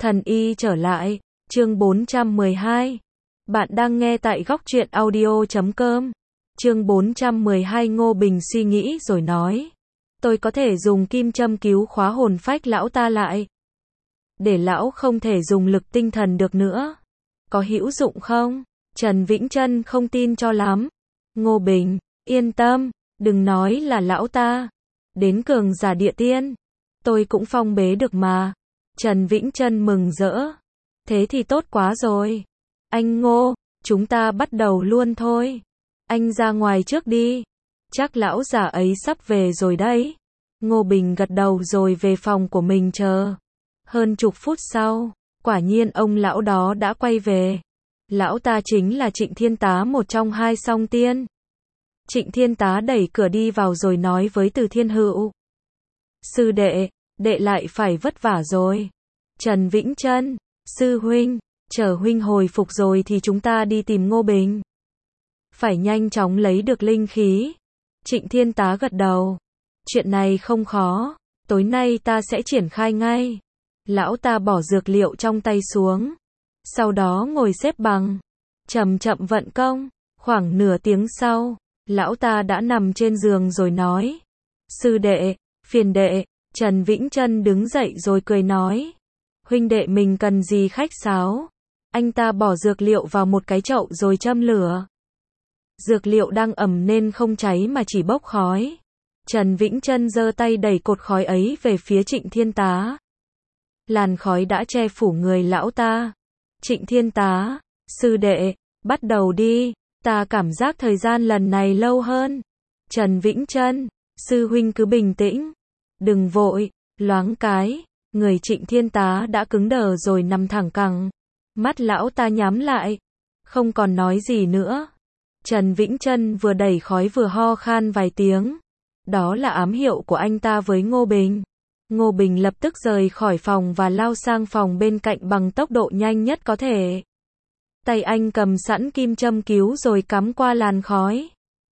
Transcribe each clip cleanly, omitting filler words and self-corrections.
Thần y trở lại, chương 412. Bạn đang nghe tại góc truyện audio.com. Chương 412 Ngô Bình suy nghĩ rồi nói. Tôi có thể dùng kim châm cứu khóa hồn phách lão ta lại. Để lão không thể dùng lực tinh thần được nữa. Có hữu dụng không? Trần Vĩnh Trân không tin cho lắm. Ngô Bình, yên tâm, đừng nói là lão ta. Đến cường giả địa tiên. Tôi cũng phong bế được mà. Trần Vĩnh Trân mừng rỡ. Thế thì tốt quá rồi. Anh Ngô, chúng ta bắt đầu luôn thôi. Anh ra ngoài trước đi. Chắc lão già ấy sắp về rồi đấy. Ngô Bình gật đầu rồi về phòng của mình chờ. Hơn chục phút sau, quả nhiên ông lão đó đã quay về. Lão ta chính là Trịnh Thiên Tá, một trong hai song tiên. Trịnh Thiên Tá đẩy cửa đi vào rồi nói với Từ Thiên Hữu. Sư đệ, đệ lại phải vất vả rồi. Trần Vĩnh Trân, sư huynh, chờ huynh hồi phục rồi thì chúng ta đi tìm Ngô Bình. Phải nhanh chóng lấy được linh khí. Trịnh Thiên Tá gật đầu. Chuyện này không khó, tối nay ta sẽ triển khai ngay. Lão ta bỏ dược liệu trong tay xuống. Sau đó ngồi xếp bằng. Chậm chậm vận công. Khoảng nửa tiếng sau, lão ta đã nằm trên giường rồi nói. Sư đệ, phiền đệ. Trần Vĩnh Trân đứng dậy rồi cười nói. Huynh đệ mình cần gì khách sáo. Anh ta bỏ dược liệu vào một cái chậu rồi châm lửa. Dược liệu đang ẩm nên không cháy mà chỉ bốc khói. Trần Vĩnh Trân giơ tay đẩy cột khói ấy về phía Trịnh Thiên Tá. Làn khói đã che phủ người lão ta. Trịnh Thiên Tá, sư đệ, bắt đầu đi, ta cảm giác thời gian lần này lâu hơn. Trần Vĩnh Trân, sư huynh cứ bình tĩnh, đừng vội. Loáng cái, người Trịnh Thiên Tá đã cứng đờ rồi nằm thẳng cẳng. Mắt lão ta nhắm lại, không còn nói gì nữa. Trần Vĩnh Trân vừa đẩy khói vừa ho khan vài tiếng. Đó là ám hiệu của anh ta với Ngô Bình. Ngô Bình lập tức rời khỏi phòng và lao sang phòng bên cạnh bằng tốc độ nhanh nhất có thể. Tay anh cầm sẵn kim châm cứu rồi cắm qua làn khói.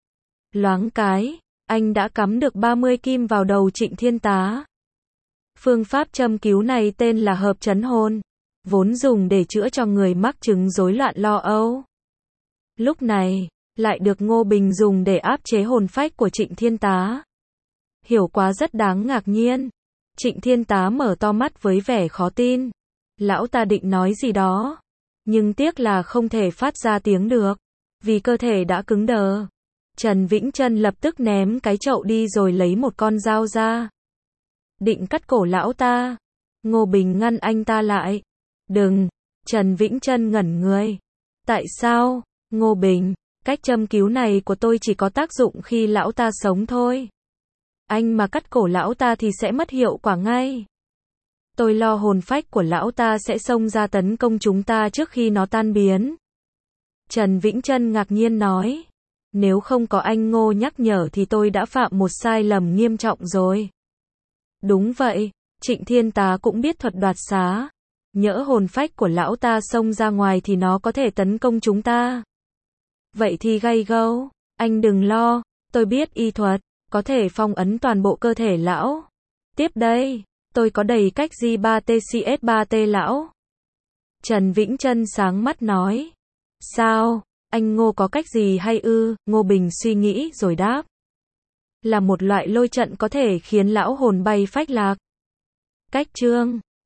Loáng cái, anh đã cắm được 30 kim vào đầu Trịnh Thiên Tá. Phương pháp châm cứu này tên là hợp chấn hồn, vốn dùng để chữa cho người mắc chứng rối loạn lo âu. Lúc này, lại được Ngô Bình dùng để áp chế hồn phách của Trịnh Thiên Tá. Hiểu quá rất đáng ngạc nhiên. Trịnh Thiên Tá mở to mắt với vẻ khó tin. Lão ta định nói gì đó, nhưng tiếc là không thể phát ra tiếng được, vì cơ thể đã cứng đờ. Trần Vĩnh Trân lập tức ném cái chậu đi rồi lấy một con dao ra. Định cắt cổ lão ta. Ngô Bình ngăn anh ta lại. Đừng. Trần Vĩnh Trân ngẩn người. Tại sao? Ngô Bình, cách châm cứu này của tôi chỉ có tác dụng khi lão ta sống thôi. Anh mà cắt cổ lão ta thì sẽ mất hiệu quả ngay. Tôi lo hồn phách của lão ta sẽ xông ra tấn công chúng ta trước khi nó tan biến. Trần Vĩnh Trân ngạc nhiên nói. Nếu không có anh Ngô nhắc nhở thì tôi đã phạm một sai lầm nghiêm trọng rồi. Đúng vậy, Trịnh Thiên Tá cũng biết thuật đoạt xá. Nhỡ hồn phách của lão ta xông ra ngoài thì nó có thể tấn công chúng ta. Vậy thì gay go, anh đừng lo, tôi biết y thuật, có thể phong ấn toàn bộ cơ thể lão. Tiếp đây, tôi có đầy cách G3TCS3T lão. Trần Vĩnh Trân sáng mắt nói. Sao, anh Ngô có cách gì hay ư? Ngô Bình suy nghĩ rồi đáp. Là một loại lôi trận có thể khiến lão hồn bay phách lạc. Cách chương